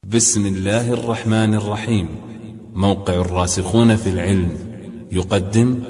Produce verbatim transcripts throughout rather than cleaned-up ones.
بسم الله الرحمن الرحيم. موقع الراسخون في العلم يقدم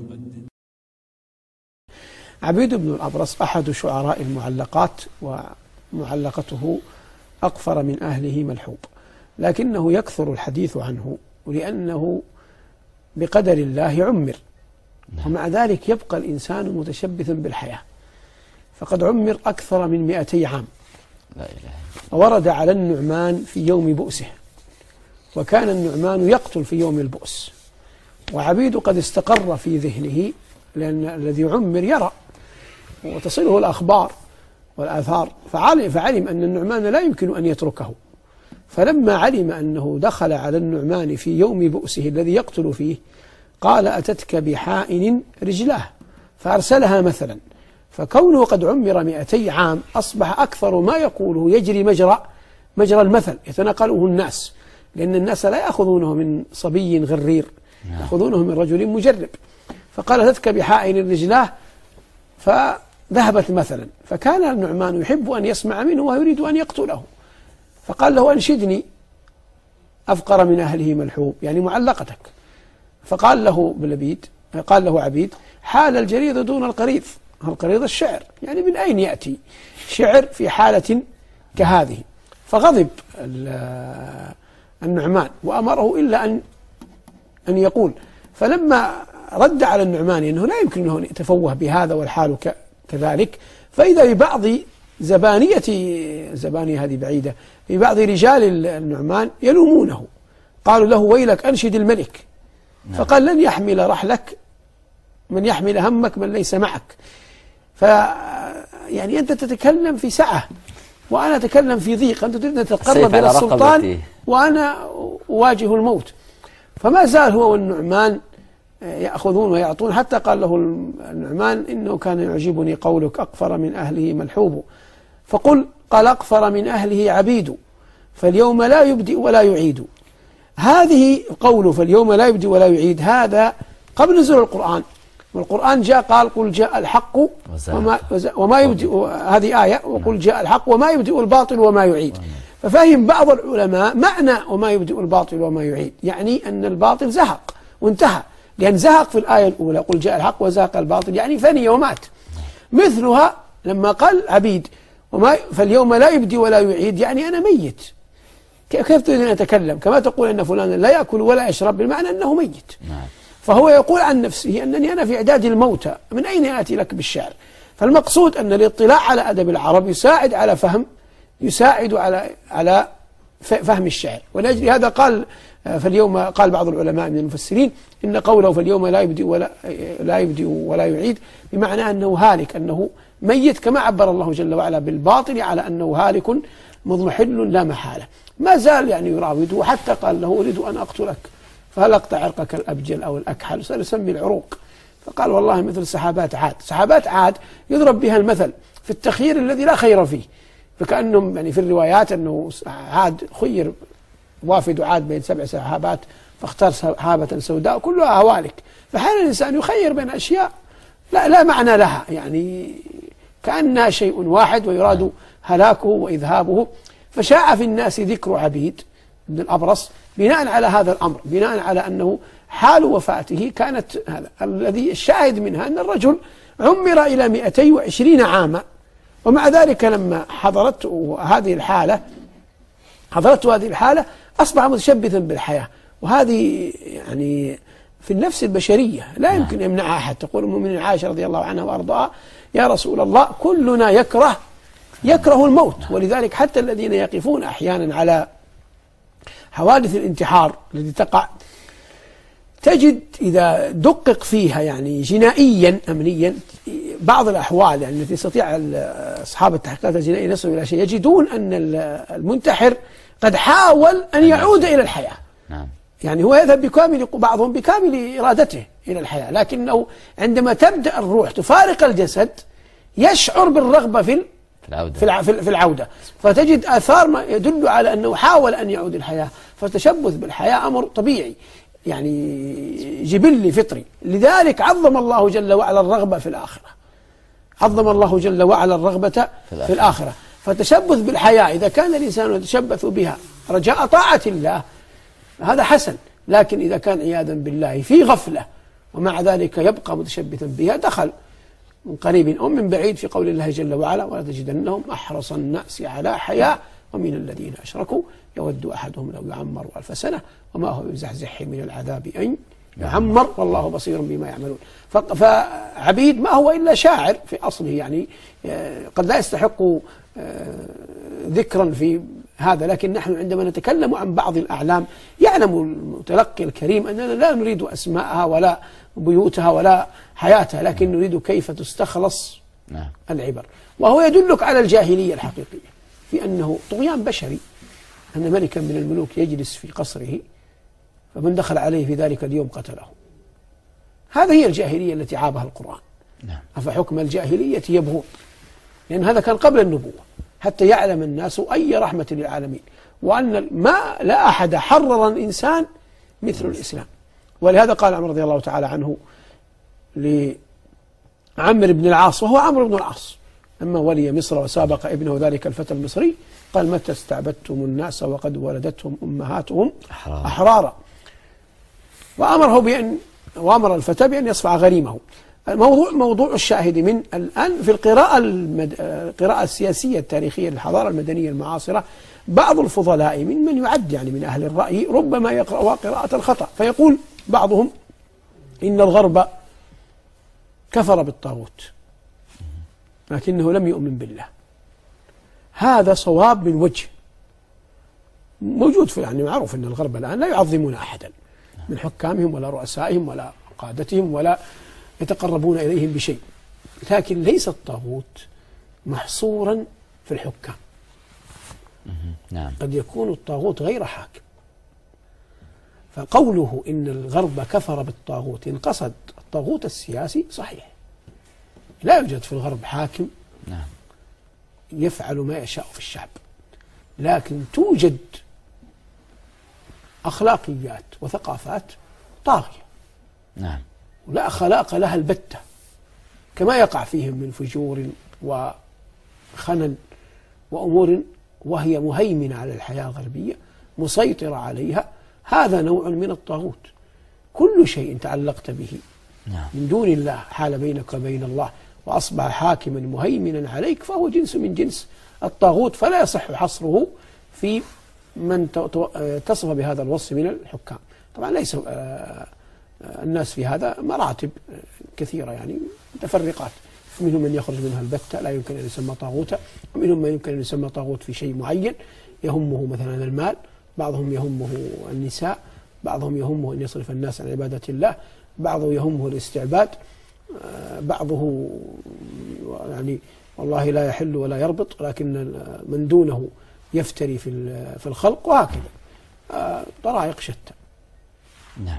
عبيد بن الأبرص أحد شعراء المعلقات، ومعلقته أقفر من أهله ملحوب، لكنه يكثر الحديث عنه لأنه بقدر الله عمر، ومع ذلك يبقى الإنسان متشبثا بالحياة، فقد عمر أكثر من مئتي عام. لا إله. ورد على النعمان في يوم بؤسه، وكان النعمان يقتل في يوم البؤس، وعبيد قد استقر في ذهنه، لأن الذي عمر يرى وتصله الأخبار والآثار، فعلم, فعلم أن النعمان لا يمكن أن يتركه. فلما علم أنه دخل على النعمان في يوم بؤسه الذي يقتل فيه، قال: أتتك بحائن رجلاه، فأرسلها مثلا. فكونه قد عمر مئتي عام أصبح أكثر ما يقوله يجري مجرى مجرى المثل، يتناقله الناس، لأن الناس لا يأخذونه من صبي غرير، يأخذونه من رجل مجرب. فقال: أتتك بحائن رجلاه، فذهبت مثلا. فكان النعمان يحب أن يسمع منه ويريد أن يقتله، فقال له: أنشدني أفقر من أهله ملحوب، يعني معلقتك. فقال له بلبيد قال له عبيد: حال الجريد دون القريض. القريض الشعر، يعني من أين يأتي شعر في حالة كهذه؟ فغضب النعمان وأمره إلا أن أن يقول. فلما رد على النعمان أنه لا يمكن أنه يتفوه بهذا والحال كذلك، فإذا ببعض زبانية زبانية هذه بعيدة ببعض رجال النعمان يلومونه، قالوا له: ويلك أنشد الملك. فقال: لن يحمل رحلك من يحمل همك من ليس معك. ف يعني أنت تتكلم في سعة وأنا أتكلم في ضيق، أنت تريد أن تتقرب إلى السلطان وأنا أواجه الموت. فما زال هو والنعمان يأخذون ويعطون، حتى قال له النعمان: إنه كان يعجبني قولك أقفر من أهله ملحوب، فقل قال: أقفر من أهله عبيد، فاليوم لا يبدئ ولا يعيد. هذه قوله فاليوم لا يبدئ ولا يعيد هذا قبل نزول القرآن، والقرآن جاء قال: قل جاء الحق وما, وما يبدئ، هذه آية، وقل جاء الحق وما يبدئ الباطل وما يعيد. ففهم بعض العلماء معنى وما يبدئ الباطل وما يعيد، يعني أن الباطل زهق وانتهى، لأن زهق في الآية الأولى قل جاء الحق وزهق الباطل، يعني فني ومات. مثلها لما قال عبيد وما فاليوم لا يبدئ ولا يعيد، يعني أنا ميت، كيف تريد أن أتكلم؟ كما تقول أن فلان لا يأكل ولا يشرب، بالمعنى أنه ميت. فهو يقول عن نفسه أنني أنا في إعداد الموتى، من أين يأتي لك بالشعر؟ فالمقصود أن الاطلاع على أدب العرب يساعد على فهم يساعد على على فهم الشعر. ولأجل هذا قال فاليوم قال بعض العلماء من المفسرين إن قوله فاليوم لا يبدئ ولا لا يبدئ ولا يعيد بمعنى أنه هالك، أنه ميت، كما عبر الله جل وعلا بالباطل على أنه هالك مضمحل لا محالة. ما زال يعني يراوده، حتى قال له: أريد أن أقتلك، فهل أقطع عرقك الأبجل أو الأكحل؟ سنسمي العروق. فقال: والله مثل سحابات عاد. سحابات عاد يضرب بها المثل في التخيير الذي لا خير فيه، فكأنهم يعني في الروايات أنه عاد خير وافد عاد بين سبع سحابات فاختار سحابة سوداء كلها هوالك. فحال الإنسان يخير بين أشياء لا, لا معنى لها، يعني كأنها شيء واحد ويراد هلاكه وإذهابه. فشاع في الناس ذكر عبيد بن الأبرص بناء على هذا الأمر، بناء على أنه حال وفاته كانت هذا. الذي الشاهد منها أن الرجل عمر إلى مئتي وعشرين عاما، ومع ذلك لما حضرته هذه الحالة حضرته هذه الحالة أصبح متشبثا بالحياة. وهذه يعني في النفس البشرية لا يمكن يمنعها أحد. تقول أم المؤمنين عائشة رضي الله عنها وأرضاها: يا رسول الله كلنا يكره يكره الموت. ولذلك حتى الذين يقفون أحيانا على حوادث الانتحار التي تقع، تجد إذا دقق فيها يعني جنائيا أمنيا بعض الأحوال يعني التي يستطيع أصحاب التحقيقات الجنائية يصلوا إلى شيء، يجدون أن المنتحر قد حاول أن يعود إلى الحياة. يعني هو يذهب بكامل بعضهم بكامل إرادته إلى الحياة، لكنه عندما تبدأ الروح تفارق الجسد يشعر بالرغبة في العودة. في العودة، فتجد آثار ما يدل على أنه حاول أن يعود الحياة. فالتشبث بالحياة أمر طبيعي، يعني جبلي فطري. لذلك عظم الله جل وعلا الرغبة في الآخرة، عظم الله جل وعلا الرغبة في الآخرة. فتشبث بالحياة إذا كان الإنسان يتشبث بها رجاء طاعة الله هذا حسن، لكن إذا كان عياذا بالله في غفلة ومع ذلك يبقى متشبثا بها دخل من قريب أو من بعيد في قول الله جل وعلا ولا تجدنهم أحرص الناس على حياة ومن الذين أشركوا يود أحدهم لو يعمر ألف سنة وما هو بزحزحه من العذاب أن يعمر والله بصير بما يعملون. فعبيد ما هو إلا شاعر في أصله، يعني قد لا يستحق ذكرا في هذا، لكن نحن عندما نتكلم عن بعض الأعلام يعلم المتلقي الكريم أننا لا نريد أسماءها ولا بيوتها ولا حياتها، لكن نريد كيف تستخلص العبر. وهو يدلك على الجاهلية الحقيقية في أنه طغيان بشري، أن ملكا من الملوك يجلس في قصره فمن دخل عليه في ذلك اليوم قتله. هذه هي الجاهلية التي عابها القرآن. نعم. أفحكم الجاهلية يبغون، لأن هذا كان قبل النبوة حتى يعلم الناس أي رحمة للعالمين، وأن ما لا أحد حرر الإنسان مثل الإسلام. ولهذا قال عمر رضي الله تعالى عنه لعمر بن العاص وهو عمرو بن العاص لما ولي مصر وسابق ابنه ذلك الفتى المصري، قال متى استعبدتم الناس وقد ولدتهم أمهاتهم أحرارا, أحرارا. وأمره بأن وأمر الفتى بأن يصفع غريمه. الموضوع موضوع الشاهد من الآن في القراءة المد... القراءة السياسية التاريخية للحضارة المدنية المعاصرة، بعض الفضلاء من من يعد يعني من أهل الرأي ربما يقرأ قراءة الخطأ، فيقول بعضهم إن الغرب كفر بالطاغوت لكنه لم يؤمن بالله. هذا صواب من وجه موجود في، يعني معروف أن الغرب الآن لا يعظمون أحدا من حكامهم ولا رؤسائهم ولا قادتهم ولا يتقربون إليهم بشيء، لكن ليس الطاغوت محصورا في الحكام. نعم. قد يكون الطاغوت غير حاكم. فقوله إن الغرب كفر بالطاغوت إن قصد الطاغوت السياسي صحيح، لا يوجد في الغرب حاكم نعم. يفعل ما يشاء في الشعب، لكن توجد أخلاقيات وثقافات طاغية نعم. ولا خلاق لها البتة، كما يقع فيهم من فجور وخنن وأمور وهي مهيمنة على الحياة الغربية مسيطرة عليها. هذا نوع من الطاغوت. كل شيء تعلقت به نعم. من دون الله حال بينك وبين الله وأصبح حاكما مهيمنا عليك فهو جنس من جنس الطاغوت، فلا يصح حصره في من تصف بهذا الوصف من الحكام. طبعا ليس الناس في هذا مراتب كثيرة يعني متفرقات، منهم من يخرج منها البتة لا يمكن أن يسمى طاغوتا، ومنهم من يمكن أن يسمى طاغوت في شيء معين يهمه مثلا المال، بعضهم يهمه النساء، بعضهم يهمه أن يصرف الناس عن عبادة الله، بعضه يهمه الاستعباد، بعضه يعني والله لا يحل ولا يربط لكن من دونه يفتري في في الخلق، وهكذا طرائق شتى. نعم.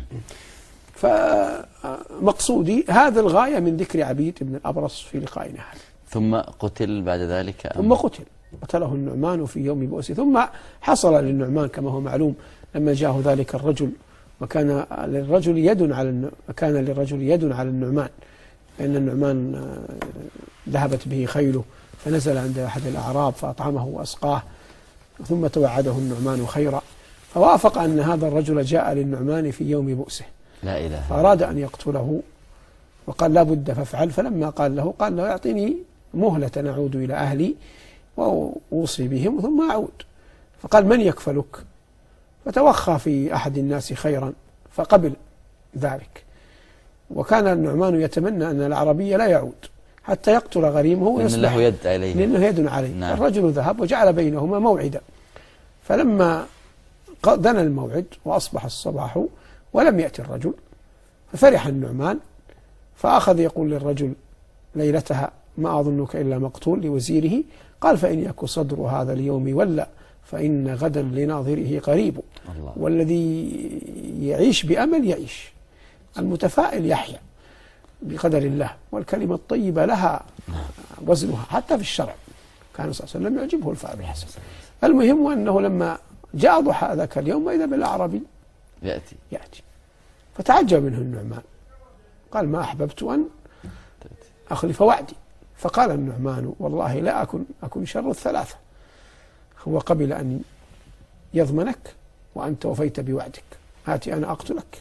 فمقصودي هذا الغاية من ذكر عبيد بن الأبرص في لقائنا هذا. ثم قتل بعد ذلك ثم قتل قتله النعمان في يوم بؤس. ثم حصل للنعمان كما هو معلوم لما جاءه ذلك الرجل، وكان للرجل يد على كان للرجل يد على النعمان، لأن النعمان ذهبت به خيله فنزل عند أحد الأعراب فأطعمه وأسقاه، ثم توعده النعمان خيرا، فوافق أن هذا الرجل جاء للنعمان في يوم بؤسه لا إله. فأراد أن يقتله وقال لا بد فافعل. فلما قال له قال له يعطيني مهلة نعود إلى أهلي وأوصي بهم ثم أعود. فقال من يكفلك؟ فتوخى في أحد الناس خيرا فقبل ذلك. وكان النعمان يتمنى أن العربي لا يعود حتى يقتل غريمه ويصبح له يد عليه، لأنه يد عليه. نعم. الرجل ذهب وجعل بينهما موعدا، فلما دنا الموعد وأصبح الصباح ولم يأتي الرجل ففرح النعمان، فأخذ يقول للرجل ليلتها ما أظنك إلا مقتول لوزيره، قال فإن يك صدر هذا اليوم ولا فإن غدا لناظره قريب. الله. والذي يعيش بأمل يعيش، المتفائل يحيا بقدر الله، والكلمة الطيبة لها وزنها حتى في الشرع. كان صلى الله عليه وسلم يعجبه الفعل الحسن. المهم أنه لما جاء ضحى ذاك اليوم وإذا بالأعرابي يأتي يأتي فتعجب منه النعمان، قال ما أحببت أن أخلف وعدي. فقال النعمان والله لا أكن أكن شر الثلاثة. هو قبل أن يضمنك وأنت وفيت بوعدك، آتي أنا أقتلك.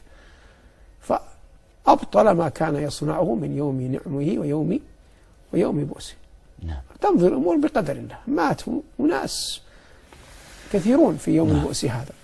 فأبطل ما كان يصنعه من يوم نعمه ويوم ويوم بؤسه. نعم. تنظر الأمور بقدر الله. مات أناس كثيرون في يوم نعم. البؤس هذا.